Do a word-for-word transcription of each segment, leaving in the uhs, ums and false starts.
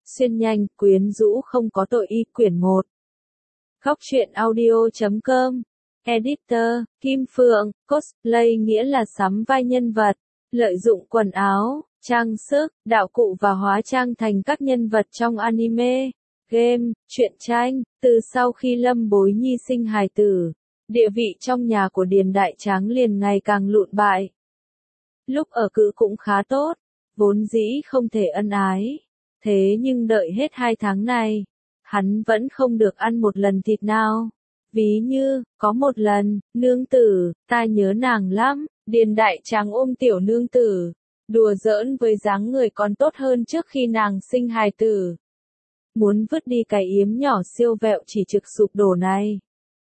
Xuyên nhanh, quyến rũ không có tội y quyển một. Góc truyện audio chấm com. Editor, Kim Phượng, cosplay nghĩa là sắm vai nhân vật, lợi dụng quần áo, trang sức, đạo cụ và hóa trang thành các nhân vật trong anime, game, truyện tranh. Từ sau khi Lâm Bối Nhi sinh hài tử, địa vị trong nhà của Điền Đại Tráng liền ngày càng lụn bại. Lúc ở cữ cũng khá tốt, vốn dĩ không thể ân ái. Thế nhưng đợi hết hai tháng này, hắn vẫn không được ăn một lần thịt nào. Ví như, có một lần, nương tử, ta nhớ nàng lắm, Điền Đại Tráng ôm tiểu nương tử, đùa giỡn với dáng người còn tốt hơn trước khi nàng sinh hài tử. Muốn vứt đi cái yếm nhỏ siêu vẹo chỉ trực sụp đổ này.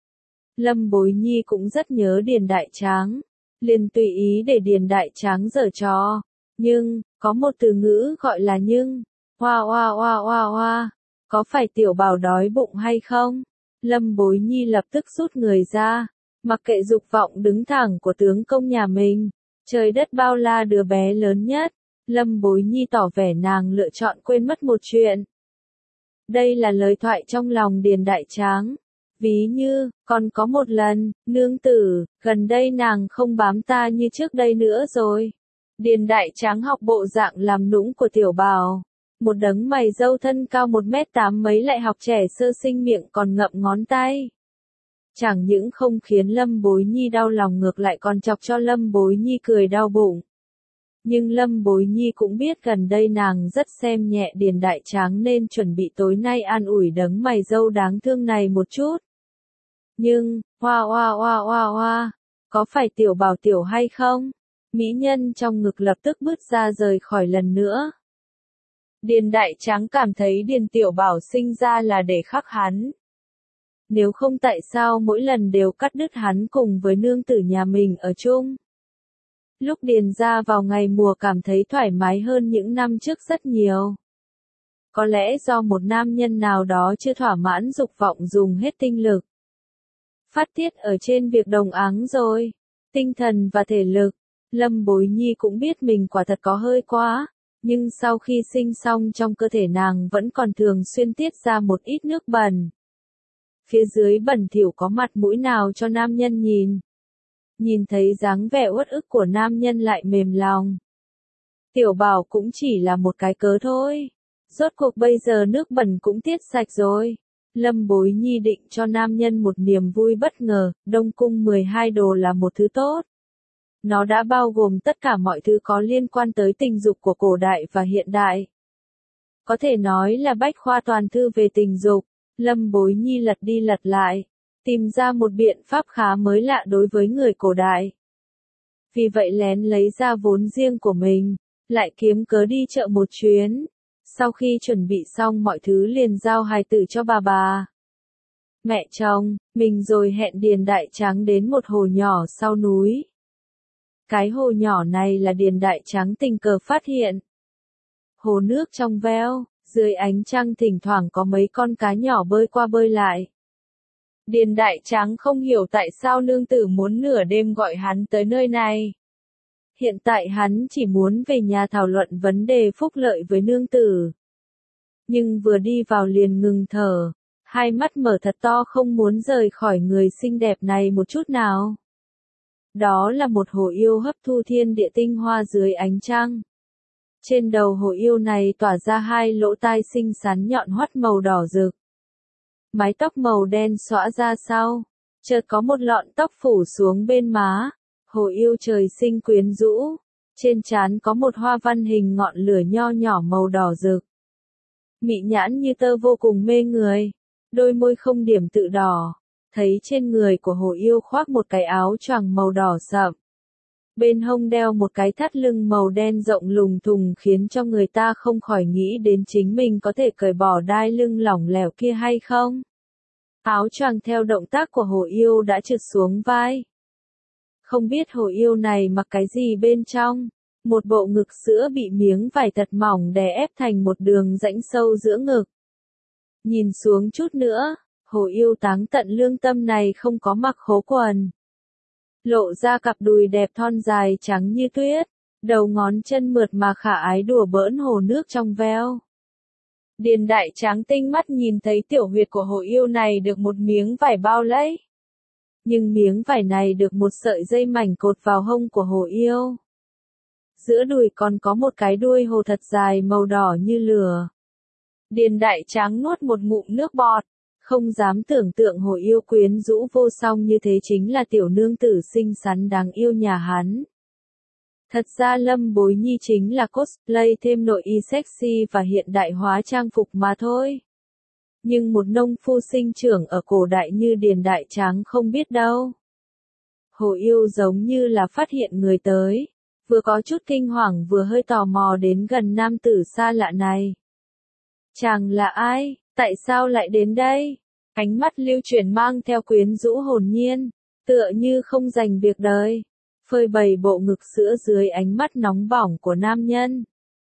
Lâm Bối Nhi cũng rất nhớ Điền Đại Tráng, liền tùy ý để Điền Đại Tráng giở trò. Nhưng, có một từ ngữ gọi là nhưng. Hoa hoa hoa hoa hoa, có phải tiểu bảo đói bụng hay không? Lâm Bối Nhi lập tức rút người ra, mặc kệ dục vọng đứng thẳng của tướng công nhà mình. Trời đất bao la đứa bé lớn nhất, Lâm Bối Nhi tỏ vẻ nàng lựa chọn quên mất một chuyện. Đây là lời thoại trong lòng Điền Đại Tráng. Ví như, còn có một lần, nương tử, gần đây nàng không bám ta như trước đây nữa rồi. Điền Đại Tráng học bộ dạng làm nũng của tiểu bảo. Một đấng mày râu thân cao một mét tám mấy lại học trẻ sơ sinh miệng còn ngậm ngón tay. Chẳng những không khiến Lâm Bối Nhi đau lòng ngược lại còn chọc cho Lâm Bối Nhi cười đau bụng. Nhưng Lâm Bối Nhi cũng biết gần đây nàng rất xem nhẹ Điền Đại Tráng nên chuẩn bị tối nay an ủi đấng mày râu đáng thương này một chút. Nhưng, hoa hoa hoa hoa hoa, có phải tiểu bảo tiểu hay không? Mỹ nhân trong ngực lập tức bứt ra rời khỏi lần nữa. Điền Đại Tráng cảm thấy Điền tiểu bảo sinh ra là để khắc hắn. Nếu không tại sao mỗi lần đều cắt đứt hắn cùng với nương tử nhà mình ở chung. Lúc Điền ra vào ngày mùa cảm thấy thoải mái hơn những năm trước rất nhiều. Có lẽ do một nam nhân nào đó chưa thỏa mãn dục vọng dùng hết tinh lực. Phát tiết ở trên việc đồng áng rồi. Tinh thần và thể lực. Lâm Bối Nhi cũng biết mình quả thật có hơi quá. Nhưng sau khi sinh xong trong cơ thể nàng vẫn còn thường xuyên tiết ra một ít nước bẩn. Phía dưới bẩn thỉu có mặt mũi nào cho nam nhân nhìn. Nhìn thấy dáng vẻ uất ức của nam nhân lại mềm lòng. Tiểu bảo cũng chỉ là một cái cớ thôi. Rốt cuộc bây giờ nước bẩn cũng tiết sạch rồi. Lâm Bối Nhi định cho nam nhân một niềm vui bất ngờ, Đông Cung mười hai đồ là một thứ tốt. Nó đã bao gồm tất cả mọi thứ có liên quan tới tình dục của cổ đại và hiện đại. Có thể nói là bách khoa toàn thư về tình dục. Lâm Bối Nhi lật đi lật lại, tìm ra một biện pháp khá mới lạ đối với người cổ đại. Vì vậy lén lấy ra vốn riêng của mình, lại kiếm cớ đi chợ một chuyến. Sau khi chuẩn bị xong mọi thứ liền giao hài tử cho bà bà. Mẹ chồng, mình rồi hẹn Điền Đại Tráng đến một hồ nhỏ sau núi. Cái hồ nhỏ này là Điền Đại Tráng tình cờ phát hiện. Hồ nước trong veo, dưới ánh trăng thỉnh thoảng có mấy con cá nhỏ bơi qua bơi lại. Điền Đại Tráng không hiểu tại sao nương tử muốn nửa đêm gọi hắn tới nơi này. Hiện tại hắn chỉ muốn về nhà thảo luận vấn đề phúc lợi với nương tử. Nhưng vừa đi vào liền ngừng thở, hai mắt mở thật to không muốn rời khỏi người xinh đẹp này một chút nào. Đó là một hồ yêu hấp thu thiên địa tinh hoa dưới ánh trăng. Trên đầu hồ yêu này tỏa ra hai lỗ tai xinh xắn nhọn hoắt màu đỏ rực. Mái tóc màu đen xõa ra sau, chợt có một lọn tóc phủ xuống bên má. Hồ yêu trời sinh quyến rũ, trên trán có một hoa văn hình ngọn lửa nho nhỏ màu đỏ rực. Mị nhãn như tơ vô cùng mê người, đôi môi không điểm tự đỏ, thấy trên người của hồ yêu khoác một cái áo choàng màu đỏ sậm. Bên hông đeo một cái thắt lưng màu đen rộng lùng thùng khiến cho người ta không khỏi nghĩ đến chính mình có thể cởi bỏ đai lưng lỏng lẻo kia hay không. Áo choàng theo động tác của hồ yêu đã trượt xuống vai. Không biết hồ yêu này mặc cái gì bên trong, một bộ ngực sữa bị miếng vải thật mỏng đè ép thành một đường rãnh sâu giữa ngực. Nhìn xuống chút nữa, hồ yêu táng tận lương tâm này không có mặc khố quần. Lộ ra cặp đùi đẹp thon dài trắng như tuyết, đầu ngón chân mượt mà khả ái đùa bỡn hồ nước trong veo. Điền đại tráng tinh mắt nhìn thấy tiểu huyệt của hồ yêu này được một miếng vải bao lấy. Nhưng miếng vải này được một sợi dây mảnh cột vào hông của hồ yêu. Giữa đùi còn có một cái đuôi hồ thật dài màu đỏ như lửa. Điền đại tráng nuốt một ngụm nước bọt, không dám tưởng tượng hồ yêu quyến rũ vô song như thế chính là tiểu nương tử xinh xắn đáng yêu nhà hắn. Thật ra Lâm Bối Nhi chính là cosplay thêm nội y sexy và hiện đại hóa trang phục mà thôi. Nhưng một nông phu sinh trưởng ở cổ đại như Điền đại tráng không biết đâu. Hồ yêu giống như là phát hiện người tới, vừa có chút kinh hoàng vừa hơi tò mò đến gần nam tử xa lạ này. Chàng là ai, tại sao lại đến đây? Ánh mắt lưu chuyển mang theo quyến rũ hồn nhiên, tựa như không dành việc đời, phơi bày bộ ngực sữa dưới ánh mắt nóng bỏng của nam nhân.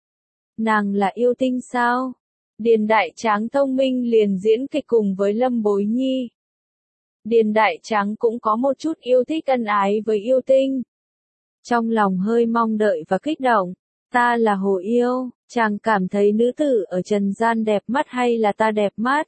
Nàng là yêu tinh sao? Điền đại tráng thông minh liền diễn kịch cùng với Lâm Bối Nhi. Điền đại tráng cũng có một chút yêu thích ân ái với yêu tinh. Trong lòng hơi mong đợi và kích động. Ta là hồ yêu, chàng cảm thấy nữ tử ở trần gian đẹp mắt hay là ta đẹp mắt?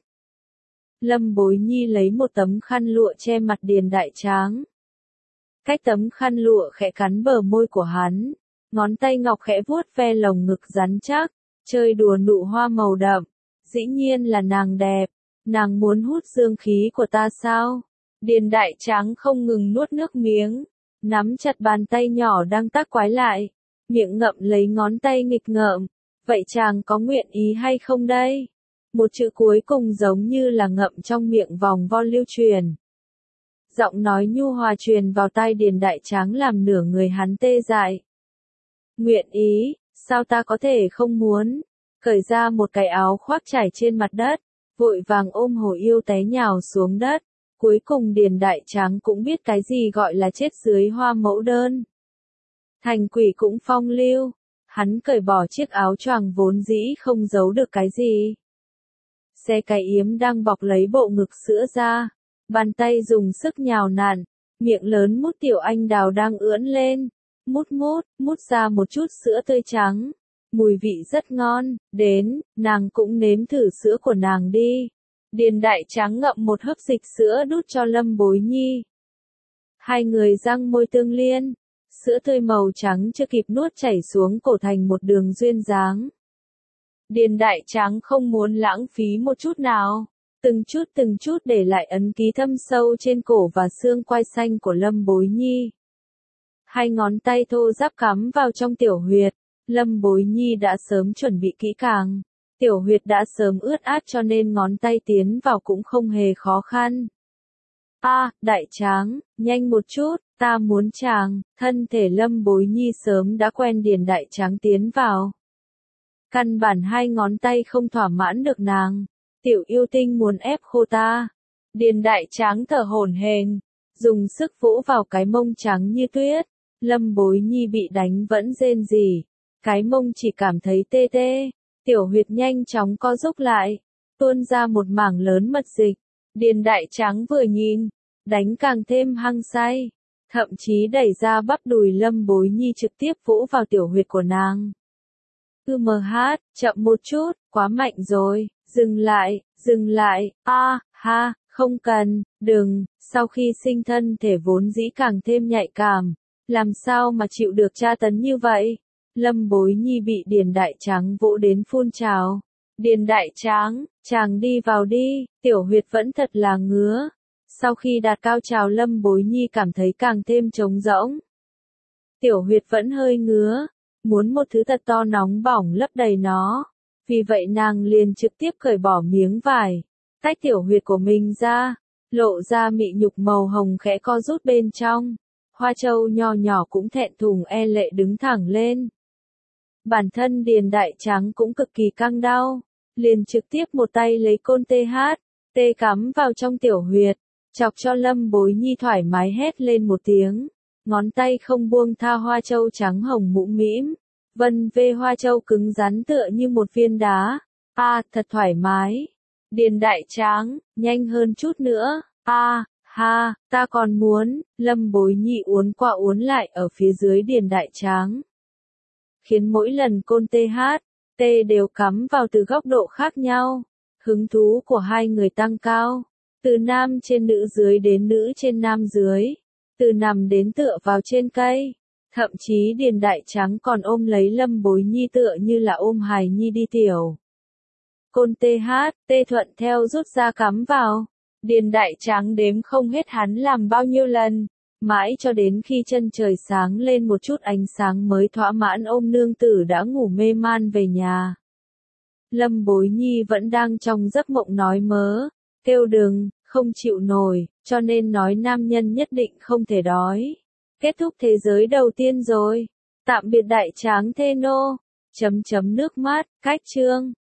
Lâm Bối Nhi lấy một tấm khăn lụa che mặt Điền đại tráng. Cách tấm khăn lụa khẽ cắn bờ môi của hắn, ngón tay ngọc khẽ vuốt ve lồng ngực rắn chắc, chơi đùa nụ hoa màu đậm. Dĩ nhiên là nàng đẹp, nàng muốn hút dương khí của ta sao? Điền đại tráng không ngừng nuốt nước miếng, nắm chặt bàn tay nhỏ đang tác quái lại, miệng ngậm lấy ngón tay nghịch ngợm. Vậy chàng có nguyện ý hay không đây? Một chữ cuối cùng giống như là ngậm trong miệng vòng vo lưu truyền. Giọng nói nhu hòa truyền vào tai Điền đại tráng làm nửa người hắn tê dại. Nguyện ý, sao ta có thể không muốn? Cởi ra một cái áo khoác trải trên mặt đất, vội vàng ôm hồ yêu té nhào xuống đất. Cuối cùng Điền đại tráng cũng biết cái gì gọi là chết dưới hoa mẫu đơn. Thành quỷ cũng phong lưu, hắn cởi bỏ chiếc áo choàng vốn dĩ không giấu được cái gì. Xe cái yếm đang bọc lấy bộ ngực sữa ra, bàn tay dùng sức nhào nặn, miệng lớn mút tiểu anh đào đang ưỡn lên, mút mút, mút ra một chút sữa tươi trắng, mùi vị rất ngon, đến, nàng cũng nếm thử sữa của nàng đi. Điền đại tráng ngậm một hớp dịch sữa đút cho Lâm Bối Nhi. Hai người răng môi tương liên, sữa tươi màu trắng chưa kịp nuốt chảy xuống cổ thành một đường duyên dáng. Điền đại tráng không muốn lãng phí một chút nào, từng chút từng chút để lại ấn ký thâm sâu trên cổ và xương quai xanh của Lâm Bối Nhi. Hai ngón tay thô ráp cắm vào trong tiểu huyệt, Lâm Bối Nhi đã sớm chuẩn bị kỹ càng. Tiểu huyệt đã sớm ướt át cho nên ngón tay tiến vào cũng không hề khó khăn. A, à, đại tráng, nhanh một chút, ta muốn chàng. Thân thể Lâm Bối Nhi sớm đã quen Điền đại tráng tiến vào. Căn bản hai ngón tay không thỏa mãn được nàng. Tiểu yêu tinh muốn ép khô ta. Điền đại tráng thở hổn hển, dùng sức vỗ vào cái mông trắng như tuyết. Lâm Bối Nhi bị đánh vẫn rên rỉ, cái mông chỉ cảm thấy tê tê. Tiểu huyệt nhanh chóng co rúm lại, tuôn ra một mảng lớn mật dịch. Điền đại tráng vừa nhìn, đánh càng thêm hăng say, thậm chí đẩy ra bắp đùi Lâm Bối Nhi trực tiếp vỗ vào tiểu huyệt của nàng. Ư mờ hát, chậm một chút, quá mạnh rồi, dừng lại, dừng lại, a, à, ha, không cần, đừng. Sau khi sinh thân thể vốn dĩ càng thêm nhạy cảm, làm sao mà chịu được tra tấn như vậy? Lâm Bối Nhi bị Điền đại tráng vỗ đến phun trào. Điền đại tráng, chàng đi vào đi, tiểu huyệt vẫn thật là ngứa. Sau khi đạt cao trào Lâm Bối Nhi cảm thấy càng thêm trống rỗng. Tiểu huyệt vẫn hơi ngứa, muốn một thứ thật to nóng bỏng lấp đầy nó. Vì vậy nàng liền trực tiếp cởi bỏ miếng vải, tách tiểu huyệt của mình ra, lộ ra mị nhục màu hồng khẽ co rút bên trong. Hoa châu nho nhỏ cũng thẹn thùng e lệ đứng thẳng lên. Bản thân Điền đại tráng cũng cực kỳ căng đau, liền trực tiếp một tay lấy côn tê hát, tê cắm vào trong tiểu huyệt, chọc cho Lâm Bối Nhi thoải mái hét lên một tiếng, ngón tay không buông tha hoa châu trắng hồng mũm mĩm, vân vê hoa châu cứng rắn tựa như một viên đá. A, à, thật thoải mái. Điền đại tráng, nhanh hơn chút nữa. A, à, ha, ta còn muốn. Lâm Bối Nhi uốn qua uốn lại ở phía dưới Điền đại tráng, khiến mỗi lần côn tê hát, T đều cắm vào từ góc độ khác nhau. Hứng thú của hai người tăng cao. Từ nam trên nữ dưới đến nữ trên nam dưới. Từ nằm đến tựa vào trên cây. Thậm chí Điền Đại Tráng còn ôm lấy Lâm Bối Nhi tựa như là ôm hài nhi đi tiểu. Côn tê hát, tê thuận theo rút ra cắm vào. Điền Đại Tráng đếm không hết hắn làm bao nhiêu lần. Mãi cho đến khi chân trời sáng lên một chút ánh sáng mới thỏa mãn ôm nương tử đã ngủ mê man về nhà. Lâm Bối Nhi vẫn đang trong giấc mộng nói mớ, kêu đừng, không chịu nổi, cho nên nói nam nhân nhất định không thể đói. Kết thúc thế giới đầu tiên rồi. Tạm biệt Đại Tráng thê nô. Chấm chấm nước mắt, cách chương.